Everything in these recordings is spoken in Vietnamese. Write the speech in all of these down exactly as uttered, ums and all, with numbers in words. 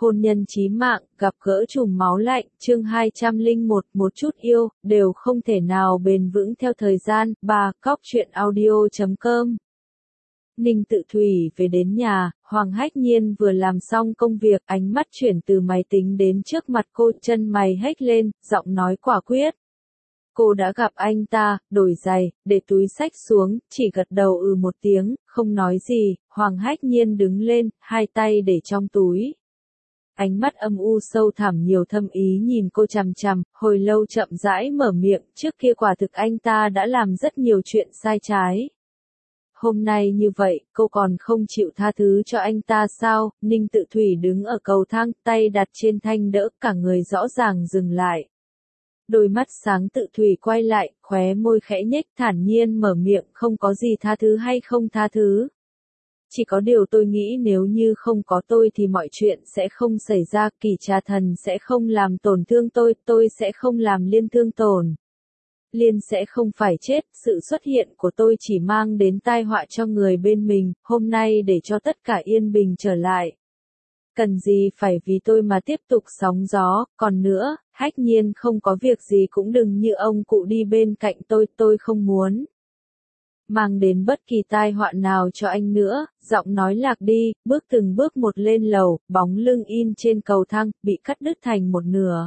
hôn nhân chí mạng, gặp gỡ trùm máu lạnh, chương hai trăm lẻ một, một chút yêu, đều không thể nào bền vững theo thời gian. Ba. Cóc truyện audio chấm com. Ninh Tự Thủy về đến nhà, Hoàng Hách Nhiên vừa làm xong công việc, ánh mắt chuyển từ máy tính đến trước mặt cô, chân mày hếch lên, giọng nói quả quyết. Cô đã gặp anh ta, đổi giày, để túi xách xuống, chỉ gật đầu ừ một tiếng, không nói gì. Hoàng Hách Nhiên đứng lên, hai tay để trong túi. Ánh mắt âm u sâu thẳm nhiều thâm ý nhìn cô chằm chằm, hồi lâu chậm rãi mở miệng, trước kia quả thực anh ta đã làm rất nhiều chuyện sai trái. Hôm nay như vậy, cô còn không chịu tha thứ cho anh ta sao? Ninh Tự Thủy đứng ở cầu thang, tay đặt trên thanh đỡ, cả người rõ ràng dừng lại. Đôi mắt sáng Tự Thủy quay lại, khóe môi khẽ nhếch, thản nhiên mở miệng, không có gì tha thứ hay không tha thứ. Chỉ có điều tôi nghĩ nếu như không có tôi thì mọi chuyện sẽ không xảy ra, Kỷ Trà Thần sẽ không làm tổn thương tôi, tôi sẽ không làm Liên thương tổn. Liên sẽ không phải chết, sự xuất hiện của tôi chỉ mang đến tai họa cho người bên mình, hôm nay để cho tất cả yên bình trở lại. Cần gì phải vì tôi mà tiếp tục sóng gió, còn nữa, Hách Nhiên không có việc gì cũng đừng như ông cụ đi bên cạnh tôi, tôi không muốn mang đến bất kỳ tai họa nào cho anh nữa. Giọng nói lạc đi, bước từng bước một lên lầu, bóng lưng in trên cầu thang, bị cắt đứt thành một nửa.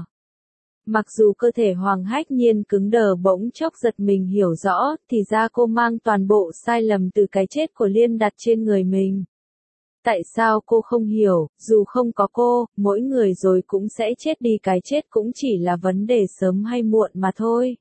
Mặc dù cơ thể Hoàng Hách Nhiên cứng đờ bỗng chốc giật mình hiểu rõ, thì ra cô mang toàn bộ sai lầm từ cái chết của Liên đặt trên người mình. Tại sao cô không hiểu, dù không có cô, mỗi người rồi cũng sẽ chết đi, cái chết cũng chỉ là vấn đề sớm hay muộn mà thôi.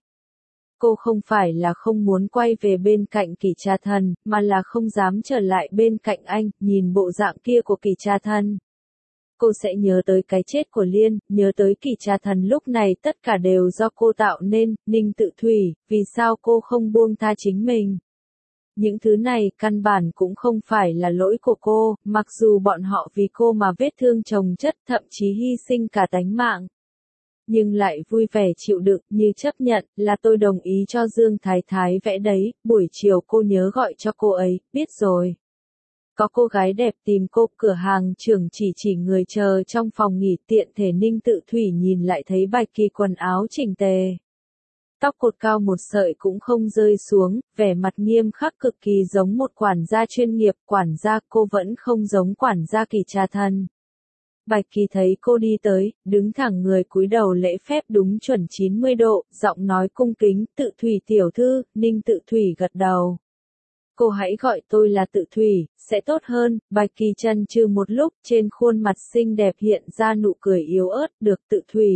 Cô không phải là không muốn quay về bên cạnh Kỷ Trà Thần, mà là không dám trở lại bên cạnh anh, nhìn bộ dạng kia của Kỷ Trà Thần. Cô sẽ nhớ tới cái chết của Liên, nhớ tới Kỷ Trà Thần lúc này tất cả đều do cô tạo nên. Ninh Tự Thủy, vì sao cô không buông tha chính mình? Những thứ này căn bản cũng không phải là lỗi của cô, mặc dù bọn họ vì cô mà vết thương chồng chất, thậm chí hy sinh cả tánh mạng. Nhưng lại vui vẻ chịu đựng, như chấp nhận, là tôi đồng ý cho Dương Thái Thái vẽ đấy, buổi chiều cô nhớ gọi cho cô ấy, biết rồi. Có cô gái đẹp tìm cô, cửa hàng trưởng chỉ chỉ người chờ trong phòng nghỉ, tiện thể Ninh Tự Thủy nhìn lại thấy Bạch Kỳ quần áo chỉnh tề. Tóc cột cao một sợi cũng không rơi xuống, vẻ mặt nghiêm khắc cực kỳ giống một quản gia chuyên nghiệp, quản gia cô vẫn không giống quản gia Kỷ Trà Thần. Bạch Kỳ thấy cô đi tới, đứng thẳng người cúi đầu lễ phép đúng chuẩn chín mươi độ, giọng nói cung kính, Tự Thủy tiểu thư. Ninh Tự Thủy gật đầu. Cô hãy gọi tôi là Tự Thủy, sẽ tốt hơn. Bạch Kỳ chần chừ một lúc, trên khuôn mặt xinh đẹp hiện ra nụ cười yếu ớt, được Tự Thủy.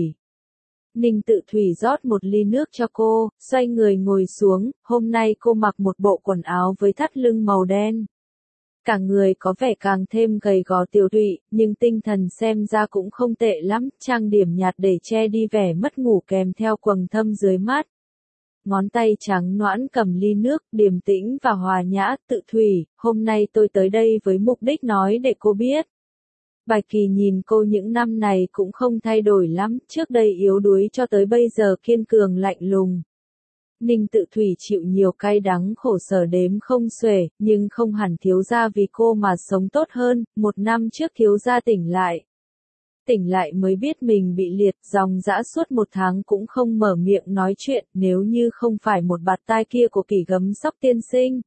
Ninh Tự Thủy rót một ly nước cho cô, xoay người ngồi xuống, hôm nay cô mặc một bộ quần áo với thắt lưng màu đen. Cả người có vẻ càng thêm gầy gò tiểu tụy, nhưng tinh thần xem ra cũng không tệ lắm, trang điểm nhạt để che đi vẻ mất ngủ kèm theo quầng thâm dưới mắt. Ngón tay trắng nõn cầm ly nước, điềm tĩnh và hòa nhã. Tự Thủy, hôm nay tôi tới đây với mục đích nói để cô biết. Bạch Kỳ nhìn cô những năm này cũng không thay đổi lắm, trước đây yếu đuối cho tới bây giờ kiên cường lạnh lùng. Ninh Tự Thủy chịu nhiều cay đắng khổ sở đếm không xuể, nhưng không hẳn thiếu gia vì cô mà sống tốt hơn. Một năm trước thiếu gia tỉnh lại. Tỉnh lại mới biết mình bị liệt, dòng dã suốt một tháng cũng không mở miệng nói chuyện, nếu như không phải một bạt tai kia của Kỷ Gấm Sóc tiên sinh.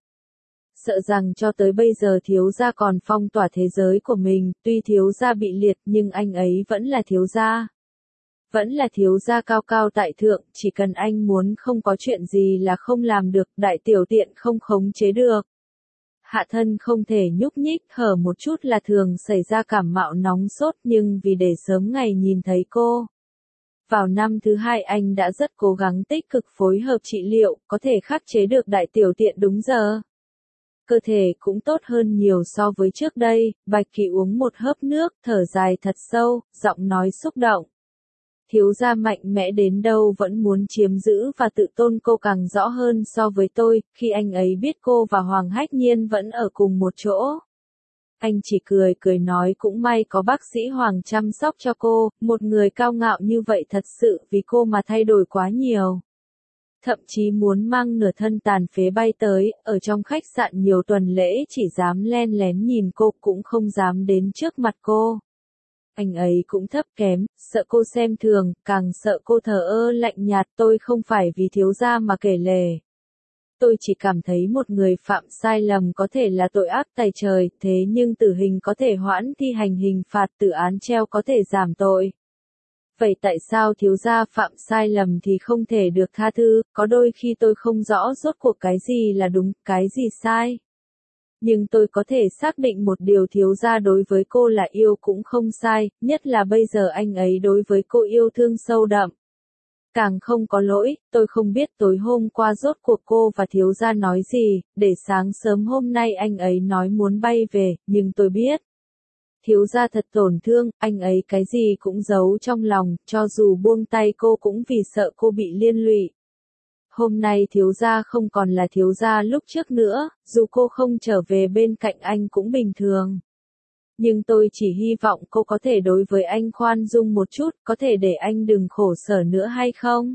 Sợ rằng cho tới bây giờ thiếu gia còn phong tỏa thế giới của mình, tuy thiếu gia bị liệt nhưng anh ấy vẫn là thiếu gia. Vẫn là thiếu gia cao cao tại thượng, chỉ cần anh muốn không có chuyện gì là không làm được, đại tiểu tiện không khống chế được. Hạ thân không thể nhúc nhích, hở một chút là thường xảy ra cảm mạo nóng sốt, nhưng vì để sớm ngày nhìn thấy cô. Vào năm thứ hai anh đã rất cố gắng tích cực phối hợp trị liệu, có thể khắc chế được đại tiểu tiện đúng giờ. Cơ thể cũng tốt hơn nhiều so với trước đây. Bạch Kỳ uống một hớp nước, thở dài thật sâu, giọng nói xúc động. Thiếu gia mạnh mẽ đến đâu vẫn muốn chiếm giữ và tự tôn cô càng rõ hơn so với tôi, khi anh ấy biết cô và Hoàng Hách Nhiên vẫn ở cùng một chỗ. Anh chỉ cười cười nói cũng may có bác sĩ Hoàng chăm sóc cho cô, một người cao ngạo như vậy thật sự vì cô mà thay đổi quá nhiều. Thậm chí muốn mang nửa thân tàn phế bay tới, ở trong khách sạn nhiều tuần lễ chỉ dám len lén nhìn cô cũng không dám đến trước mặt cô. Anh ấy cũng thấp kém, sợ cô xem thường, càng sợ cô thờ ơ lạnh nhạt. Tôi không phải vì thiếu gia mà kể lể. Tôi chỉ cảm thấy một người phạm sai lầm có thể là tội ác tày trời, thế nhưng tử hình có thể hoãn thi hành hình phạt, tử án treo có thể giảm tội. Vậy tại sao thiếu gia phạm sai lầm thì không thể được tha thứ? Có đôi khi tôi không rõ rốt cuộc cái gì là đúng, cái gì sai. Nhưng tôi có thể xác định một điều, thiếu gia đối với cô là yêu cũng không sai, nhất là bây giờ anh ấy đối với cô yêu thương sâu đậm. Càng không có lỗi, tôi không biết tối hôm qua rốt cuộc cô và thiếu gia nói gì, để sáng sớm hôm nay anh ấy nói muốn bay về, nhưng tôi biết. Thiếu gia thật tổn thương, anh ấy cái gì cũng giấu trong lòng, cho dù buông tay cô cũng vì sợ cô bị liên lụy. Hôm nay thiếu gia không còn là thiếu gia lúc trước nữa, dù cô không trở về bên cạnh anh cũng bình thường. Nhưng tôi chỉ hy vọng cô có thể đối với anh khoan dung một chút, có thể để anh đừng khổ sở nữa hay không?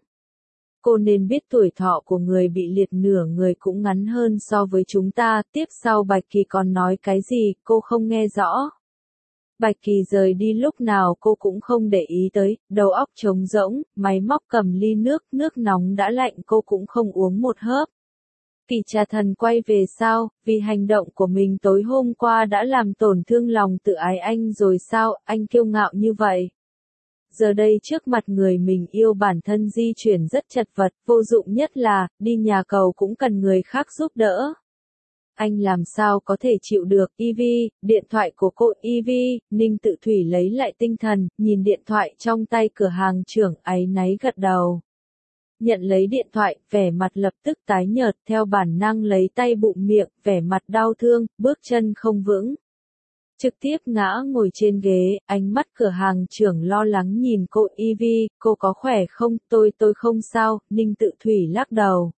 Cô nên biết tuổi thọ của người bị liệt nửa người cũng ngắn hơn so với chúng ta. Tiếp sau Bạch Kỳ còn nói cái gì, cô không nghe rõ. Bạch Kỳ rời đi lúc nào cô cũng không để ý tới, đầu óc trống rỗng, máy móc cầm ly nước, nước nóng đã lạnh cô cũng không uống một hớp. Kỳ Trà Thần quay về sao, vì hành động của mình tối hôm qua đã làm tổn thương lòng tự ái anh rồi sao, anh kiêu ngạo như vậy. Giờ đây trước mặt người mình yêu bản thân di chuyển rất chật vật, vô dụng nhất là, đi nhà cầu cũng cần người khác giúp đỡ. Anh làm sao có thể chịu được, Ivy, điện thoại của cô, Ivy, Ninh Tự Thủy lấy lại tinh thần, nhìn điện thoại trong tay cửa hàng trưởng, áy náy gật đầu. Nhận lấy điện thoại, vẻ mặt lập tức tái nhợt, theo bản năng lấy tay bụng miệng, vẻ mặt đau thương, bước chân không vững. Trực tiếp ngã ngồi trên ghế, ánh mắt cửa hàng trưởng lo lắng nhìn cô, Ivy, cô có khỏe không, tôi tôi không sao, Ninh Tự Thủy lắc đầu.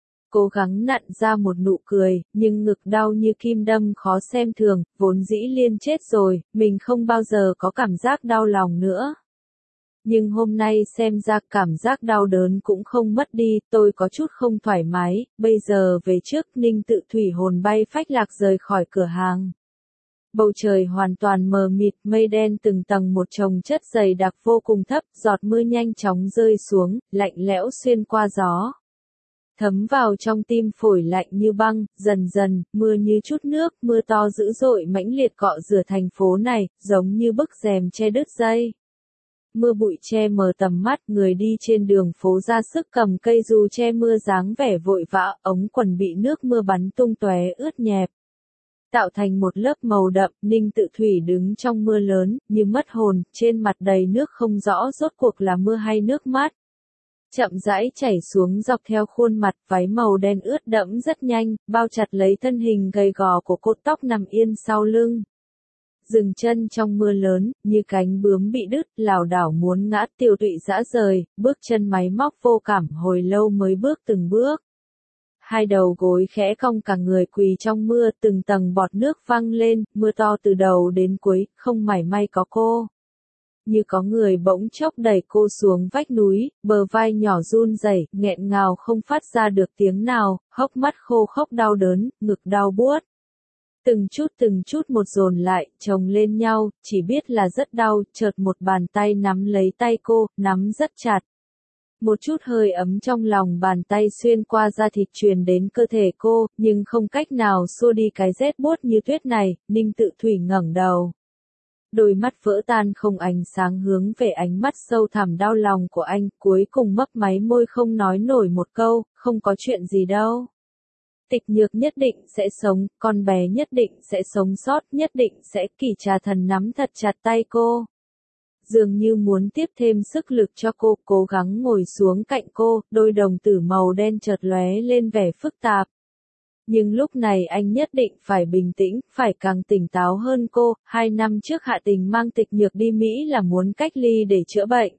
Cố gắng nặn ra một nụ cười, nhưng ngực đau như kim đâm khó xem thường, vốn dĩ Liên chết rồi, mình không bao giờ có cảm giác đau lòng nữa. Nhưng hôm nay xem ra cảm giác đau đớn cũng không mất đi, tôi có chút không thoải mái, bây giờ về trước. Ninh Tự Thủy hồn bay phách lạc rời khỏi cửa hàng. Bầu trời hoàn toàn mờ mịt, mây đen từng tầng một chồng chất dày đặc vô cùng thấp, giọt mưa nhanh chóng rơi xuống, lạnh lẽo xuyên qua gió. Thấm vào trong tim phổi lạnh như băng, dần dần, mưa như chút nước, mưa to dữ dội mãnh liệt cọ rửa thành phố này, giống như bức rèm che đứt dây. Mưa bụi che mờ tầm mắt, người đi trên đường phố ra sức cầm cây dù che mưa dáng vẻ vội vã, ống quần bị nước mưa bắn tung tóe ướt nhẹp. Tạo thành một lớp màu đậm, Ninh Tự Thủy đứng trong mưa lớn, như mất hồn, trên mặt đầy nước không rõ rốt cuộc là mưa hay nước mát. Chậm rãi chảy xuống dọc theo khuôn mặt, váy màu đen ướt đẫm rất nhanh, bao chặt lấy thân hình gầy gò của cô, tóc nằm yên sau lưng. Dừng chân trong mưa lớn, như cánh bướm bị đứt, lảo đảo muốn ngã, tiểu tụy dã rời, bước chân máy móc vô cảm, hồi lâu mới bước từng bước. Hai đầu gối khẽ cong, cả người quỳ trong mưa, từng tầng bọt nước văng lên, mưa to từ đầu đến cuối, không mảy may có cô. Như có người bỗng chốc đẩy cô xuống vách núi, bờ vai nhỏ run rẩy, nghẹn ngào không phát ra được tiếng nào, hốc mắt khô khốc đau đớn, ngực đau buốt. Từng chút từng chút một dồn lại, chồng lên nhau, chỉ biết là rất đau, chợt một bàn tay nắm lấy tay cô, nắm rất chặt. Một chút hơi ấm trong lòng bàn tay xuyên qua da thịt truyền đến cơ thể cô, nhưng không cách nào xua đi cái rét buốt như tuyết này. Ninh Tự Thủy ngẩng đầu. Đôi mắt vỡ tan không ánh sáng hướng về ánh mắt sâu thẳm đau lòng của anh, cuối cùng mấp máy môi không nói nổi một câu, không có chuyện gì đâu. Tịch Nhược nhất định sẽ sống, con bé nhất định sẽ sống sót, nhất định sẽ. Kỳ Trà Thần nắm thật chặt tay cô. Dường như muốn tiếp thêm sức lực cho cô, cố gắng ngồi xuống cạnh cô, đôi đồng tử màu đen chợt lóe lên vẻ phức tạp. Nhưng lúc này anh nhất định phải bình tĩnh, phải càng tỉnh táo hơn cô. Hai năm trước Hạ Tình mang Tịch Nhược đi Mỹ là muốn cách ly để chữa bệnh.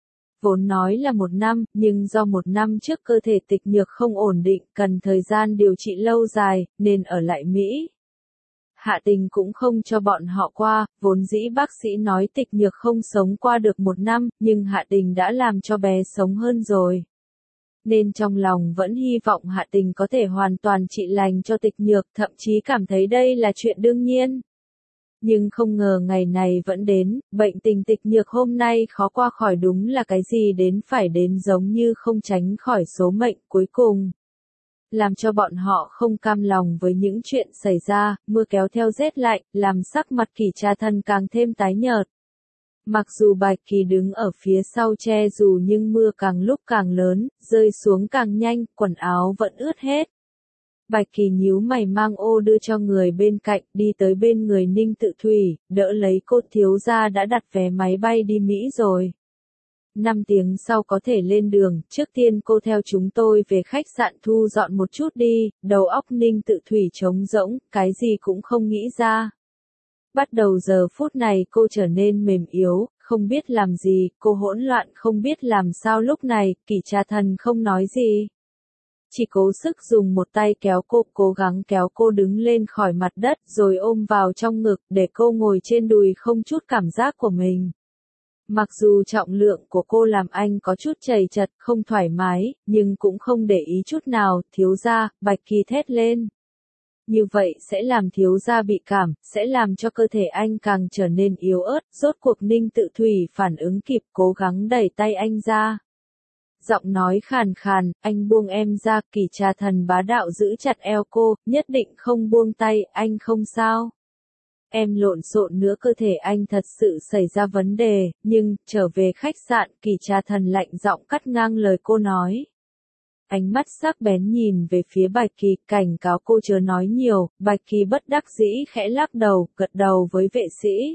Vốn nói là một năm, nhưng do một năm trước cơ thể Tịch Nhược không ổn định, cần thời gian điều trị lâu dài, nên ở lại Mỹ. Hạ Tình cũng không cho bọn họ qua, vốn dĩ bác sĩ nói Tịch Nhược không sống qua được một năm, nhưng Hạ Tình đã làm cho bé sống hơn rồi. Nên trong lòng vẫn hy vọng Hạ Tình có thể hoàn toàn trị lành cho Tịch Nhược, thậm chí cảm thấy đây là chuyện đương nhiên. Nhưng không ngờ ngày này vẫn đến, bệnh tình tịch nhược hôm nay khó qua khỏi đúng là cái gì đến phải đến giống như không tránh khỏi số mệnh cuối cùng. Làm cho bọn họ không cam lòng với những chuyện xảy ra, mưa kéo theo rét lạnh, làm sắc mặt Kỷ Trà Thần càng thêm tái nhợt. Mặc dù Bạch Kỳ đứng ở phía sau che dù nhưng mưa càng lúc càng lớn, rơi xuống càng nhanh, quần áo vẫn ướt hết. Bạch Kỳ nhíu mày mang ô đưa cho người bên cạnh, đi tới bên người Ninh Tự Thủy, đỡ lấy cô. Thiếu gia đã đặt vé máy bay đi Mỹ rồi. Năm tiếng sau có thể lên đường, trước tiên cô theo chúng tôi về khách sạn thu dọn một chút đi. Đầu óc Ninh Tự Thủy trống rỗng, cái gì cũng không nghĩ ra. Bắt đầu giờ phút này cô trở nên mềm yếu, không biết làm gì, cô hỗn loạn không biết làm sao. Lúc này, Kỷ Trà Thần không nói gì. Chỉ cố sức dùng một tay kéo cô, cố gắng kéo cô đứng lên khỏi mặt đất, rồi ôm vào trong ngực, để cô ngồi trên đùi không chút cảm giác của mình. Mặc dù trọng lượng của cô làm anh có chút chầy chật, không thoải mái, nhưng cũng không để ý chút nào. Thiếu gia, Bạch Kỳ thét lên. Như vậy sẽ làm thiếu gia bị cảm, sẽ làm cho cơ thể anh càng trở nên yếu ớt. Rốt cuộc Ninh Tự Thủy phản ứng kịp, cố gắng đẩy tay anh ra. Giọng nói khàn khàn, anh buông em ra. Kỷ Trà Thần bá đạo giữ chặt eo cô, nhất định không buông tay. Anh không sao. Em lộn xộn nữa, cơ thể anh thật sự xảy ra vấn đề, nhưng, trở về khách sạn, Kỷ Trà Thần lạnh giọng cắt ngang lời cô nói. Ánh mắt sắc bén nhìn về phía Bạch Kỳ, cảnh cáo cô chớ nói nhiều. Bạch Kỳ bất đắc dĩ khẽ lắc đầu, gật đầu với vệ sĩ.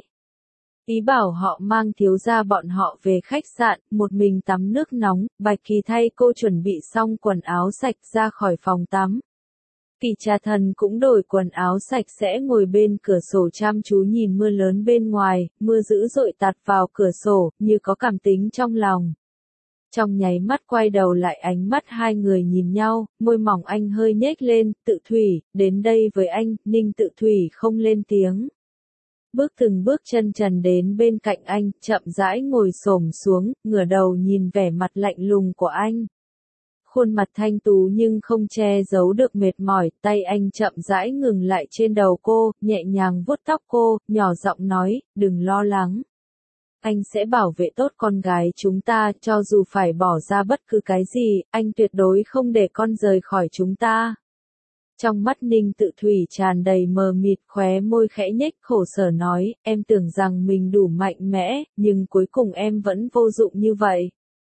Ý bảo họ mang thiếu gia bọn họ về khách sạn, một mình tắm nước nóng. Bạch Kỳ thay cô chuẩn bị xong quần áo sạch ra khỏi phòng tắm. Kỷ Trà Thần cũng đổi quần áo sạch sẽ ngồi bên cửa sổ chăm chú nhìn mưa lớn bên ngoài. Mưa dữ dội tạt vào cửa sổ, như có cảm tính trong lòng. Trong nháy mắt quay đầu lại, ánh mắt hai người nhìn nhau, môi mỏng anh hơi nhếch lên. Tự Thủy, đến đây với anh. Ninh Tự Thủy không lên tiếng. Bước từng bước chân trần đến bên cạnh anh, chậm rãi ngồi xổm xuống, ngửa đầu nhìn vẻ mặt lạnh lùng của anh. Khuôn mặt thanh tú nhưng không che giấu được mệt mỏi, tay anh chậm rãi ngừng lại trên đầu cô, nhẹ nhàng vuốt tóc cô, nhỏ giọng nói, đừng lo lắng. Anh sẽ bảo vệ tốt con gái chúng ta, cho dù phải bỏ ra bất cứ cái gì, anh tuyệt đối không để con rời khỏi chúng ta. Trong mắt Ninh Tự Thủy tràn đầy mờ mịt, khóe môi khẽ nhếch, khổ sở nói, em tưởng rằng mình đủ mạnh mẽ, nhưng cuối cùng em vẫn vô dụng như vậy.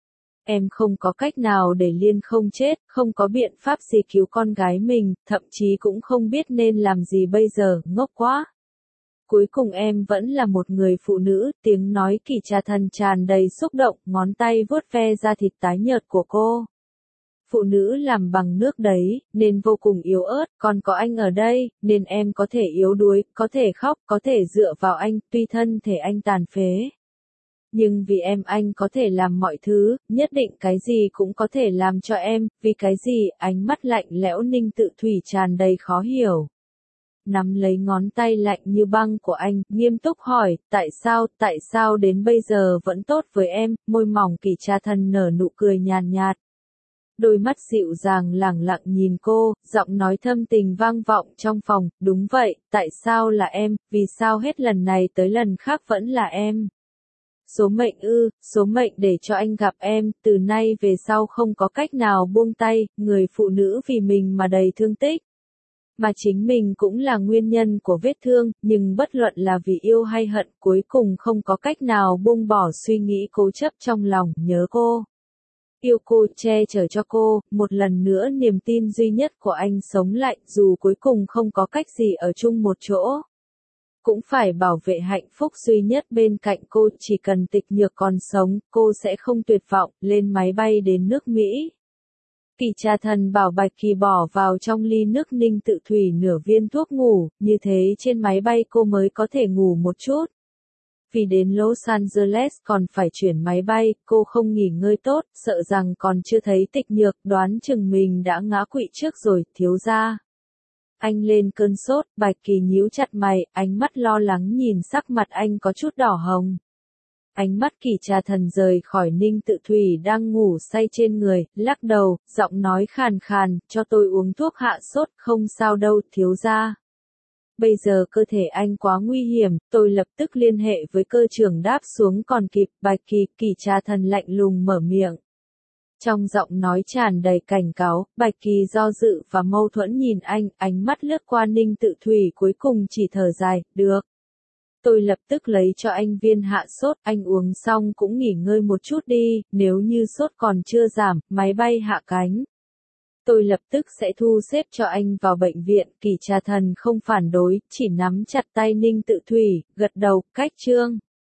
Em không có cách nào để Liên không chết, không có biện pháp gì cứu con gái mình, thậm chí cũng không biết nên làm gì bây giờ, ngốc quá. Cuối cùng em vẫn là một người phụ nữ. Tiếng nói Kỷ Trà Thần tràn đầy xúc động, ngón tay vuốt ve da thịt tái nhợt của cô. Phụ nữ làm bằng nước đấy, nên vô cùng yếu ớt, còn có anh ở đây, nên em có thể yếu đuối, có thể khóc, có thể dựa vào anh, tuy thân thể anh tàn phế. Nhưng vì em anh có thể làm mọi thứ, nhất định cái gì cũng có thể làm cho em. Vì cái gì? Ánh mắt lạnh lẽo Ninh Tự Thủy tràn đầy khó hiểu. Nắm lấy ngón tay lạnh như băng của anh, nghiêm túc hỏi, tại sao, tại sao đến bây giờ vẫn tốt với em? Môi mỏng Kỷ Trà Thần nở nụ cười nhàn nhạt. Đôi mắt dịu dàng lẳng lặng nhìn cô, giọng nói thâm tình vang vọng trong phòng, đúng vậy, tại sao là em, vì sao hết lần này tới lần khác vẫn là em? Số mệnh ư, số mệnh để cho anh gặp em, từ nay về sau không có cách nào buông tay, người phụ nữ vì mình mà đầy thương tích. Mà chính mình cũng là nguyên nhân của vết thương, nhưng bất luận là vì yêu hay hận, cuối cùng không có cách nào buông bỏ suy nghĩ cố chấp trong lòng, nhớ cô. Yêu cô, che chở cho cô, một lần nữa niềm tin duy nhất của anh sống lại, dù cuối cùng không có cách gì ở chung một chỗ. Cũng phải bảo vệ hạnh phúc duy nhất bên cạnh cô, chỉ cần Tịch Nhược còn sống, cô sẽ không tuyệt vọng, lên máy bay đến nước Mỹ. Kỷ Trà Thần bảo Bạch Kỳ bỏ vào trong ly nước Ninh Tự Thủy nửa viên thuốc ngủ, như thế trên máy bay cô mới có thể ngủ một chút. Vì đến Los Angeles còn phải chuyển máy bay, cô không nghỉ ngơi tốt, sợ rằng còn chưa thấy Tịch Nhược, đoán chừng mình đã ngã quỵ trước rồi, thiếu gia. Anh lên cơn sốt, Bạch Kỳ nhíu chặt mày, ánh mắt lo lắng nhìn sắc mặt anh có chút đỏ hồng. Ánh mắt Kỷ Trà Thần rời khỏi Ninh Tự Thủy đang ngủ say trên người, lắc đầu, giọng nói khàn khàn, cho tôi uống thuốc hạ sốt, không sao đâu, thiếu gia. Bây giờ cơ thể anh quá nguy hiểm, tôi lập tức liên hệ với cơ trưởng đáp xuống còn kịp, Bạch Kỳ, Kỷ Trà Thần lạnh lùng mở miệng. Trong giọng nói tràn đầy cảnh cáo, Bạch Kỳ do dự và mâu thuẫn nhìn anh, ánh mắt lướt qua Ninh Tự Thủy cuối cùng chỉ thở dài, được. Tôi lập tức lấy cho anh viên hạ sốt, anh uống xong cũng nghỉ ngơi một chút đi, nếu như sốt còn chưa giảm, máy bay hạ cánh. Tôi lập tức sẽ thu xếp cho anh vào bệnh viện, Kỷ Trà Thần không phản đối, chỉ nắm chặt tay Ninh Tự Thủy, gật đầu, cách chương.